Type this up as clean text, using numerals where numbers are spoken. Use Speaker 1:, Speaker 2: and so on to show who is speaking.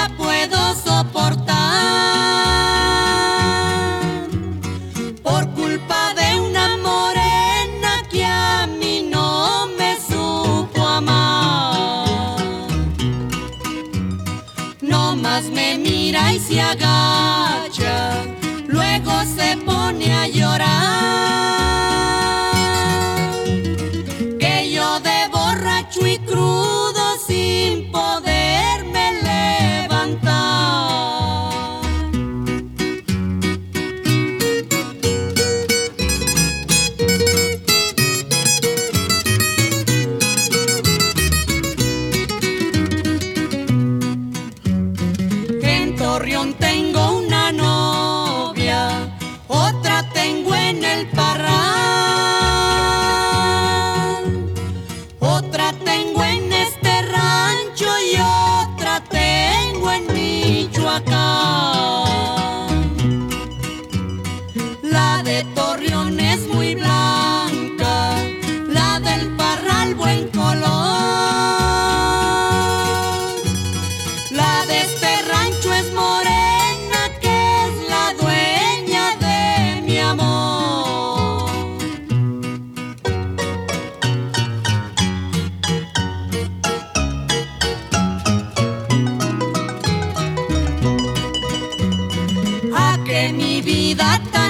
Speaker 1: la puedo soportar por culpa de una morena que a mí no me supo amar. No más me mira y se agacha, luego se pone a llorar, que yo de borracho y crudo sin poderme levantar. En Torreón tengo una novia, otra tengo en el Parral, otra tengo en este rancho y otra tengo en Michoacán. La de Torreón es muy blanca, la del Parral buen color, la de este rancho es morena, que es la dueña de mi amor. A que mi vida tan